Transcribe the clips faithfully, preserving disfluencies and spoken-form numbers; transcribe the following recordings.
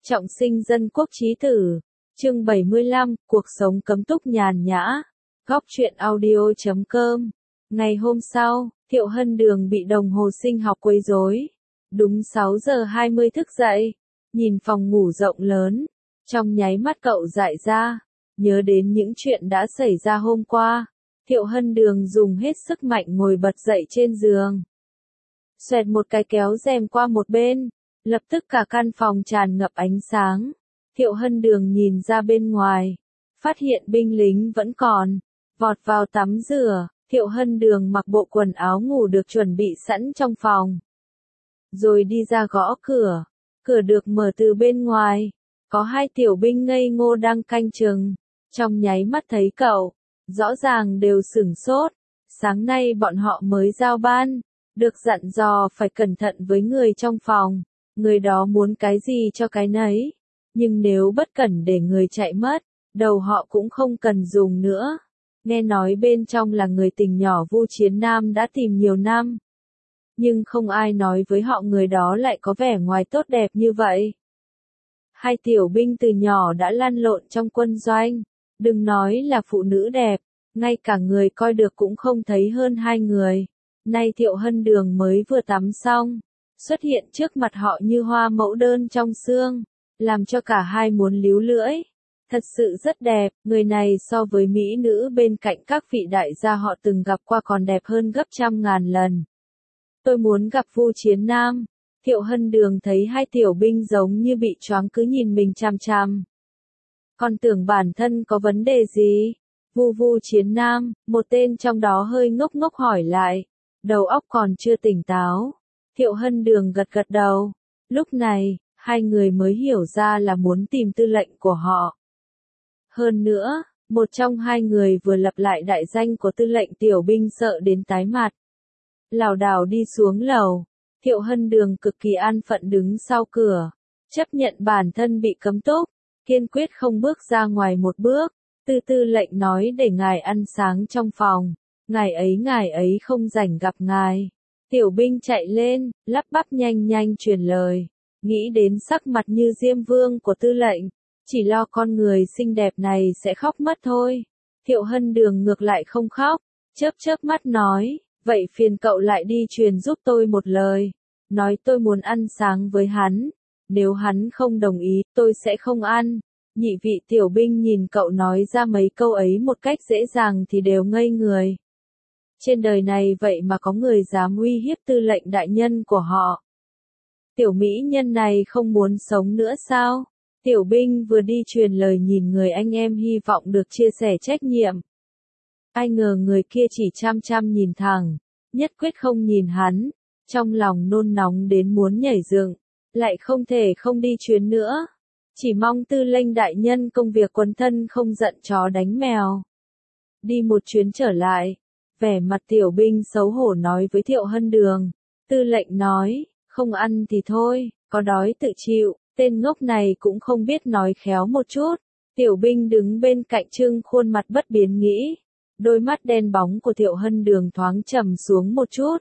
Trọng sinh dân quốc chí tử. Chương bảy mươi lăm, cuộc sống cấm túc nhàn nhã. Góc truyện audio chấm com. Ngày hôm sau, Thiệu Hân Đường bị đồng hồ sinh học quấy rối. Đúng sáu giờ hai mươi thức dậy, nhìn phòng ngủ rộng lớn, trong nháy mắt cậu dại ra, nhớ đến những chuyện đã xảy ra hôm qua. Thiệu Hân Đường dùng hết sức mạnh ngồi bật dậy trên giường. Xoẹt một cái kéo rèm qua một bên, lập tức cả căn phòng tràn ngập ánh sáng. Thiệu Hân Đường nhìn ra bên ngoài, phát hiện binh lính vẫn còn, vọt vào tắm rửa. Thiệu Hân Đường mặc bộ quần áo ngủ được chuẩn bị sẵn trong phòng, rồi đi ra gõ cửa. Cửa được mở từ bên ngoài, có hai tiểu binh ngây ngô đang canh chừng. Trong nháy mắt thấy cậu, rõ ràng đều sửng sốt. Sáng nay bọn họ mới giao ban, được dặn dò phải cẩn thận với người trong phòng, người đó muốn cái gì cho cái nấy. Nhưng nếu bất cẩn để người chạy mất, đầu họ cũng không cần dùng nữa. Nghe nói bên trong là người tình nhỏ Vu Chiến Nam đã tìm nhiều năm, nhưng không ai nói với họ người đó lại có vẻ ngoài tốt đẹp như vậy. Hai tiểu binh từ nhỏ đã lăn lộn trong quân doanh, đừng nói là phụ nữ đẹp, ngay cả người coi được cũng không thấy hơn hai người. Nay Thiệu Hân Đường mới vừa tắm xong, xuất hiện trước mặt họ như hoa mẫu đơn trong sương, làm cho cả hai muốn líu lưỡi. Thật sự rất đẹp, người này so với mỹ nữ bên cạnh các vị đại gia họ từng gặp qua còn đẹp hơn gấp trăm ngàn lần. Tôi muốn gặp Vu Chiến Nam. Thiệu Hân Đường thấy hai tiểu binh giống như bị choáng cứ nhìn mình chằm chằm. Còn tưởng bản thân có vấn đề gì? Vu Vu Chiến Nam, một tên trong đó hơi ngốc ngốc hỏi lại, đầu óc còn chưa tỉnh táo. Thiệu Hân Đường gật gật đầu. Lúc này, hai người mới hiểu ra là muốn tìm tư lệnh của họ. Hơn nữa, một trong hai người vừa lặp lại đại danh của tư lệnh, tiểu binh sợ đến tái mặt, lảo đảo đi xuống lầu. Thiệu Hân Đường cực kỳ an phận đứng sau cửa, chấp nhận bản thân bị cấm túc, kiên quyết không bước ra ngoài một bước. Tư tư lệnh nói để ngài ăn sáng trong phòng, ngài ấy ngài ấy không rảnh gặp ngài. Tiểu binh chạy lên, lắp bắp nhanh nhanh truyền lời, nghĩ đến sắc mặt như diêm vương của tư lệnh, chỉ lo con người xinh đẹp này sẽ khóc mất thôi. Thiệu Hân Đường ngược lại không khóc, chớp chớp mắt nói, vậy phiền cậu lại đi truyền giúp tôi một lời, nói tôi muốn ăn sáng với hắn, nếu hắn không đồng ý, tôi sẽ không ăn. Nhị vị tiểu binh nhìn cậu nói ra mấy câu ấy một cách dễ dàng thì đều ngây người. Trên đời này vậy mà có người dám uy hiếp tư lệnh đại nhân của họ. Tiểu mỹ nhân này không muốn sống nữa sao? Tiểu binh vừa đi truyền lời nhìn người anh em hy vọng được chia sẻ trách nhiệm. Ai ngờ người kia chỉ chăm chăm nhìn thẳng, nhất quyết không nhìn hắn, trong lòng nôn nóng đến muốn nhảy dựng, lại không thể không đi chuyến nữa. Chỉ mong tư lệnh đại nhân công việc quấn thân không giận chó đánh mèo. Đi một chuyến trở lại, vẻ mặt tiểu binh xấu hổ nói với Thiệu Hân Đường. Tư lệnh nói, không ăn thì thôi, có đói tự chịu. Tên ngốc này cũng không biết nói khéo một chút. Tiểu binh đứng bên cạnh trưng khuôn mặt bất biến nghĩ. Đôi mắt đen bóng của Thiệu Hân Đường thoáng trầm xuống một chút.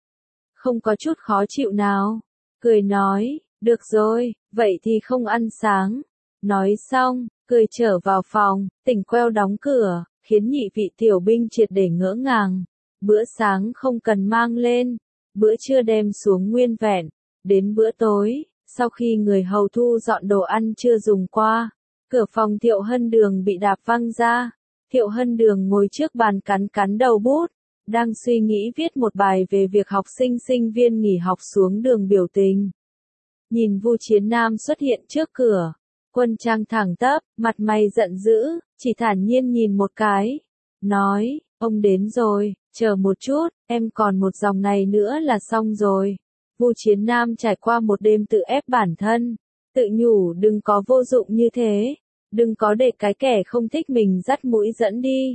Không có chút khó chịu nào. Cười nói, được rồi, vậy thì không ăn sáng. Nói xong, cười trở vào phòng, tỉnh queo đóng cửa, khiến nhị vị tiểu binh triệt để ngỡ ngàng. Bữa sáng không cần mang lên, bữa trưa đem xuống nguyên vẹn, đến bữa tối. Sau khi người hầu thu dọn đồ ăn chưa dùng qua, cửa phòng Thiệu Hân Đường bị đạp văng ra. Thiệu Hân Đường ngồi trước bàn cắn cắn đầu bút, đang suy nghĩ viết một bài về việc học sinh sinh viên nghỉ học xuống đường biểu tình. Nhìn Vu Chiến Nam xuất hiện trước cửa, quân trang thẳng tắp, mặt mày giận dữ, chỉ thản nhiên nhìn một cái, nói, ông đến rồi, chờ một chút, em còn một dòng này nữa là xong rồi. Vu Chiến Nam trải qua một đêm tự ép bản thân, tự nhủ đừng có vô dụng như thế, đừng có để cái kẻ không thích mình dắt mũi dẫn đi.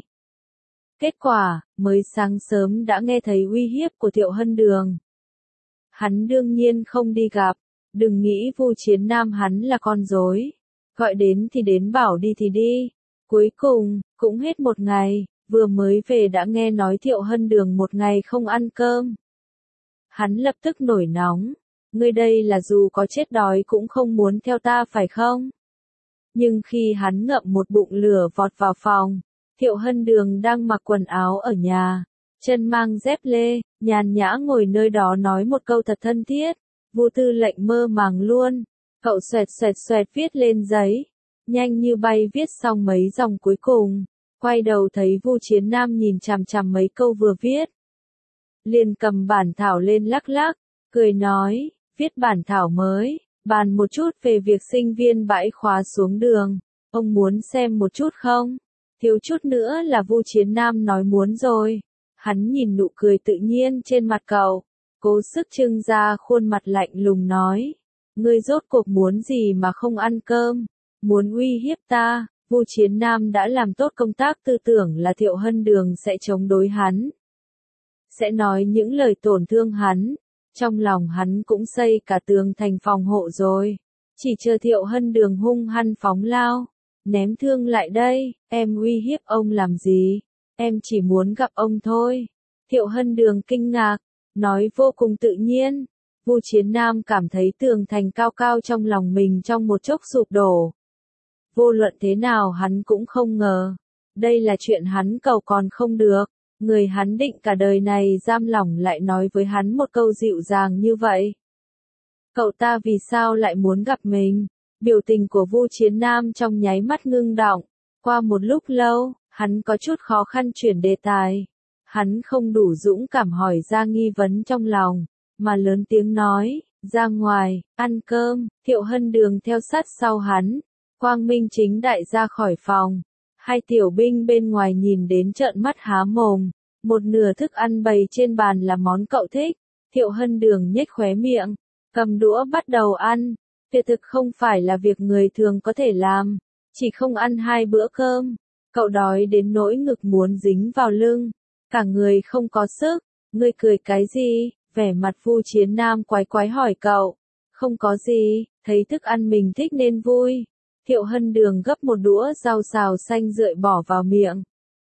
Kết quả, mới sáng sớm đã nghe thấy uy hiếp của Thiệu Hân Đường. Hắn đương nhiên không đi gặp, đừng nghĩ Vu Chiến Nam hắn là con rối, gọi đến thì đến bảo đi thì đi. Cuối cùng, cũng hết một ngày, vừa mới về đã nghe nói Thiệu Hân Đường một ngày không ăn cơm. Hắn lập tức nổi nóng, ngươi đây là dù có chết đói cũng không muốn theo ta phải không? Nhưng khi hắn ngậm một bụng lửa vọt vào phòng, Thiệu Hân Đường đang mặc quần áo ở nhà, chân mang dép lê, nhàn nhã ngồi nơi đó nói một câu thật thân thiết, Vu Tư lệnh mơ màng luôn, cậu xoẹt xoẹt xoẹt viết lên giấy, nhanh như bay viết xong mấy dòng cuối cùng, quay đầu thấy Vu Chiến Nam nhìn chằm chằm mấy câu vừa viết. Liền cầm bản thảo lên lắc lắc, cười nói, viết bản thảo mới, bàn một chút về việc sinh viên bãi khóa xuống đường, ông muốn xem một chút không? Thiếu chút nữa là Vu Chiến Nam nói muốn rồi. Hắn nhìn nụ cười tự nhiên trên mặt cậu, cố sức trưng ra khuôn mặt lạnh lùng nói, ngươi rốt cuộc muốn gì mà không ăn cơm, muốn uy hiếp ta? Vu Chiến Nam đã làm tốt công tác tư tưởng là Thiệu Hân Đường sẽ chống đối hắn, sẽ nói những lời tổn thương hắn, trong lòng hắn cũng xây cả tường thành phòng hộ rồi, chỉ chờ Thiệu Hân Đường hung hăng phóng lao, ném thương lại đây, em uy hiếp ông làm gì, em chỉ muốn gặp ông thôi. Thiệu Hân Đường kinh ngạc, nói vô cùng tự nhiên. Vu Chiến Nam cảm thấy tường thành cao cao trong lòng mình trong một chốc sụp đổ. Vô luận thế nào hắn cũng không ngờ, đây là chuyện hắn cầu còn không được, người hắn định cả đời này giam lỏng lại nói với hắn một câu dịu dàng như vậy. Cậu ta vì sao lại muốn gặp mình? Biểu tình của Vu Chiến Nam trong nháy mắt ngưng đọng, qua một lúc lâu, hắn có chút khó khăn chuyển đề tài. Hắn không đủ dũng cảm hỏi ra nghi vấn trong lòng, mà lớn tiếng nói, ra ngoài, ăn cơm. Thiệu Hân Đường theo sát sau hắn, quang minh chính đại ra khỏi phòng. Hai tiểu binh bên ngoài nhìn đến trợn mắt há mồm, một nửa thức ăn bày trên bàn là món cậu thích. Thiệu Hân Đường nhếch khóe miệng, cầm đũa bắt đầu ăn. Việc thực không phải là việc người thường có thể làm, chỉ không ăn hai bữa cơm. Cậu đói đến nỗi ngực muốn dính vào lưng, cả người không có sức. Ngươi cười cái gì? Vẻ mặt Vu Chiến Nam quái quái hỏi cậu. Không có gì, thấy thức ăn mình thích nên vui. Thiệu Hân Đường gấp một đũa rau xào xanh rượi bỏ vào miệng.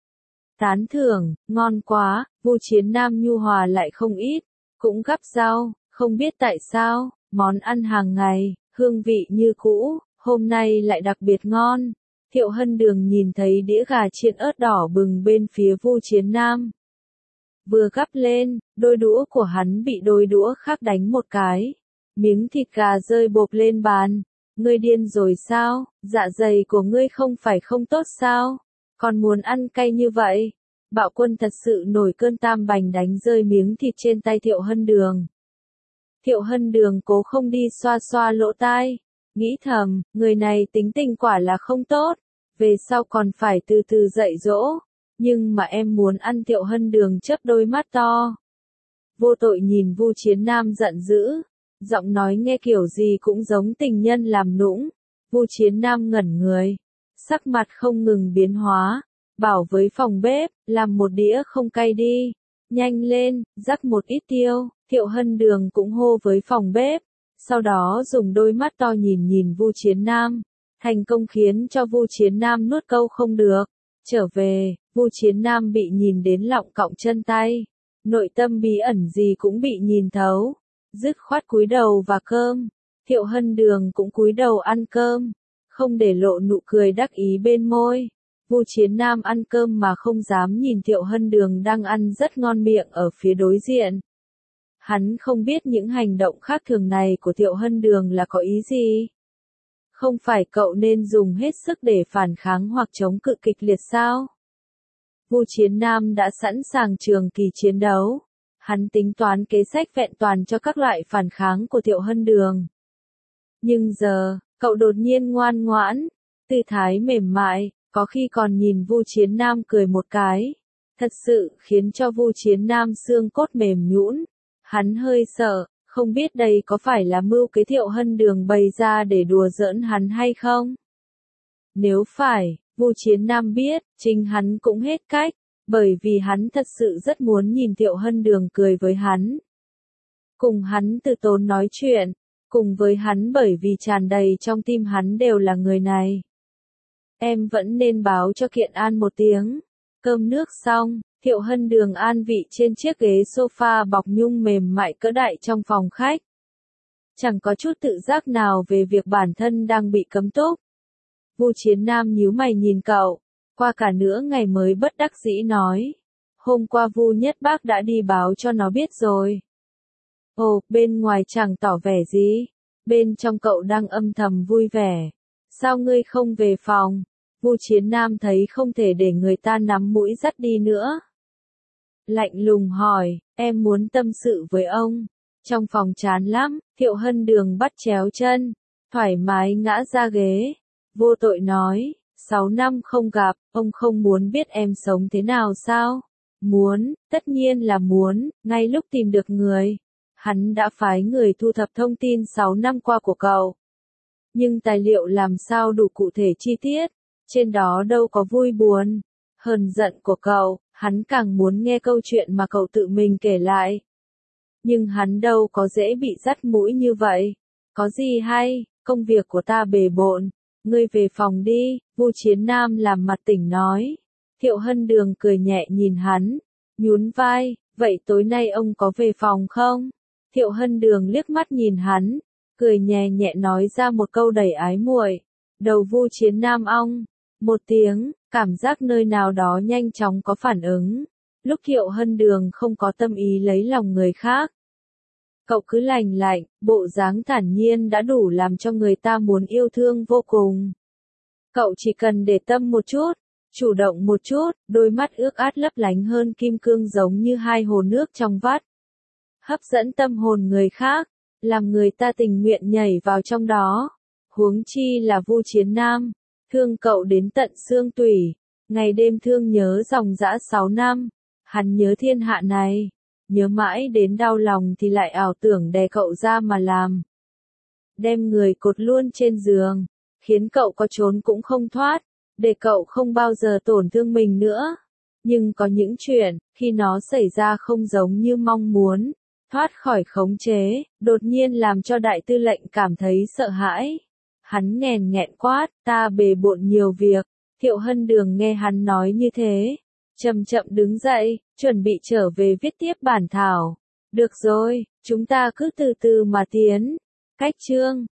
Tán thưởng, ngon quá. Vu Chiến Nam nhu hòa lại không ít, cũng gắp rau, không biết tại sao, món ăn hàng ngày, hương vị như cũ, hôm nay lại đặc biệt ngon. Thiệu Hân Đường nhìn thấy đĩa gà chiên ớt đỏ bừng bên phía Vu Chiến Nam. Vừa gắp lên, đôi đũa của hắn bị đôi đũa khác đánh một cái. Miếng thịt gà rơi bộp lên bàn. Ngươi điên rồi sao? Dạ dày của ngươi không phải không tốt sao? Còn muốn ăn cay như vậy? Bạo Quân thật sự nổi cơn tam bành đánh rơi miếng thịt trên tay Thiệu Hân Đường. Thiệu Hân Đường cố không đi xoa xoa lỗ tai, nghĩ thầm, người này tính tình quả là không tốt, về sau còn phải từ từ dạy dỗ, nhưng mà em muốn ăn. Thiệu Hân Đường chớp đôi mắt to, vô tội nhìn Vu Chiến Nam giận dữ, giọng nói nghe kiểu gì cũng giống tình nhân làm nũng. Vu Chiến Nam ngẩn người, sắc mặt không ngừng biến hóa, bảo với phòng bếp, làm một đĩa không cay đi, nhanh lên, rắc một ít tiêu. Thiệu Hân Đường cũng hô với phòng bếp, sau đó dùng đôi mắt to nhìn nhìn Vu Chiến Nam, thành công khiến cho Vu Chiến Nam nuốt câu không được. Trở về, Vu Chiến Nam bị nhìn đến lọng cọng chân tay, nội tâm bí ẩn gì cũng bị nhìn thấu, dứt khoát cúi đầu và cơm. Thiệu Hân Đường cũng cúi đầu ăn cơm, không để lộ nụ cười đắc ý bên môi. Vu Chiến Nam ăn cơm mà không dám nhìn Thiệu Hân Đường đang ăn rất ngon miệng ở phía đối diện. Hắn không biết những hành động khác thường này của Thiệu Hân Đường là có ý gì. Không phải cậu nên dùng hết sức để phản kháng hoặc chống cự kịch liệt sao? Vu Chiến Nam đã sẵn sàng trường kỳ chiến đấu. Hắn tính toán kế sách vẹn toàn cho các loại phản kháng của Thiệu Hân Đường. Nhưng giờ, cậu đột nhiên ngoan ngoãn, tư thái mềm mại, có khi còn nhìn Vu Chiến Nam cười một cái. Thật sự khiến cho Vu Chiến Nam xương cốt mềm nhũn. Hắn hơi sợ, không biết đây có phải là mưu kế Thiệu Hân Đường bày ra để đùa giỡn hắn hay không? Nếu phải, Vu Chiến Nam biết, chính hắn cũng hết cách, bởi vì hắn thật sự rất muốn nhìn Thiệu Hân Đường cười với hắn. Cùng hắn từ tốn nói chuyện, cùng với hắn bởi vì tràn đầy trong tim hắn đều là người này. Em vẫn nên báo cho Kiện An một tiếng. Cơm nước xong, Thiệu Hân Đường an vị trên chiếc ghế sofa bọc nhung mềm mại cỡ đại trong phòng khách. chẳng có chút tự giác nào về việc bản thân đang bị cấm túc. Vu Chiến Nam nhíu mày nhìn cậu, qua cả nửa ngày mới bất đắc dĩ nói. Hôm qua Vu Nhất Bác đã đi báo cho nó biết rồi. Ồ, bên ngoài chẳng tỏ vẻ gì. Bên trong cậu đang âm thầm vui vẻ. Sao ngươi không về phòng? Vu Chiến Nam thấy không thể để người ta nắm mũi dắt đi nữa. Lạnh lùng hỏi, em muốn tâm sự với ông. Trong phòng chán lắm, Thiệu Hân Đường bắt chéo chân, thoải mái ngã ra ghế. Vô tội nói, sáu năm không gặp, ông không muốn biết em sống thế nào sao? Muốn, tất nhiên là muốn, ngay lúc tìm được người. Hắn đã phái người thu thập thông tin sáu năm qua của cậu. Nhưng tài liệu làm sao đủ cụ thể chi tiết, trên đó đâu có vui buồn, hờn giận của cậu, hắn càng muốn nghe câu chuyện mà cậu tự mình kể lại. Nhưng hắn đâu có dễ bị dắt mũi như vậy. Có gì hay, công việc của ta bề bộn, ngươi về phòng đi, Vu Chiến Nam làm mặt tỉnh nói. Thiệu Hân Đường cười nhẹ nhìn hắn, nhún vai, vậy tối nay ông có về phòng không? Thiệu Hân Đường liếc mắt nhìn hắn, cười nhẹ nhẹ nói ra một câu đầy ái muội. Đầu Vu Chiến Nam ong, một tiếng, cảm giác nơi nào đó nhanh chóng có phản ứng. Lúc Thiệu Hân Đường không có tâm ý lấy lòng người khác. Cậu cứ lành lạnh, bộ dáng thản nhiên đã đủ làm cho người ta muốn yêu thương vô cùng. Cậu chỉ cần để tâm một chút, chủ động một chút, đôi mắt ước át lấp lánh hơn kim cương giống như hai hồ nước trong vắt. Hấp dẫn tâm hồn người khác, làm người ta tình nguyện nhảy vào trong đó. Huống chi là Vu Chiến Nam, thương cậu đến tận xương tủy, ngày đêm thương nhớ dòng dã sáu năm, hắn nhớ thiên hạ này, nhớ mãi đến đau lòng thì lại ảo tưởng đè cậu ra mà làm. Đem người cột luôn trên giường, khiến cậu có trốn cũng không thoát, để cậu không bao giờ tổn thương mình nữa. Nhưng có những chuyện, khi nó xảy ra không giống như mong muốn, thoát khỏi khống chế, đột nhiên làm cho đại tư lệnh cảm thấy sợ hãi. Hắn nghèn nghẹn quát, ta bề bộn nhiều việc. Thiệu Hân Đường nghe hắn nói như thế, chậm chậm đứng dậy, chuẩn bị trở về viết tiếp bản thảo. Được rồi, chúng ta cứ từ từ mà tiến. Cách chương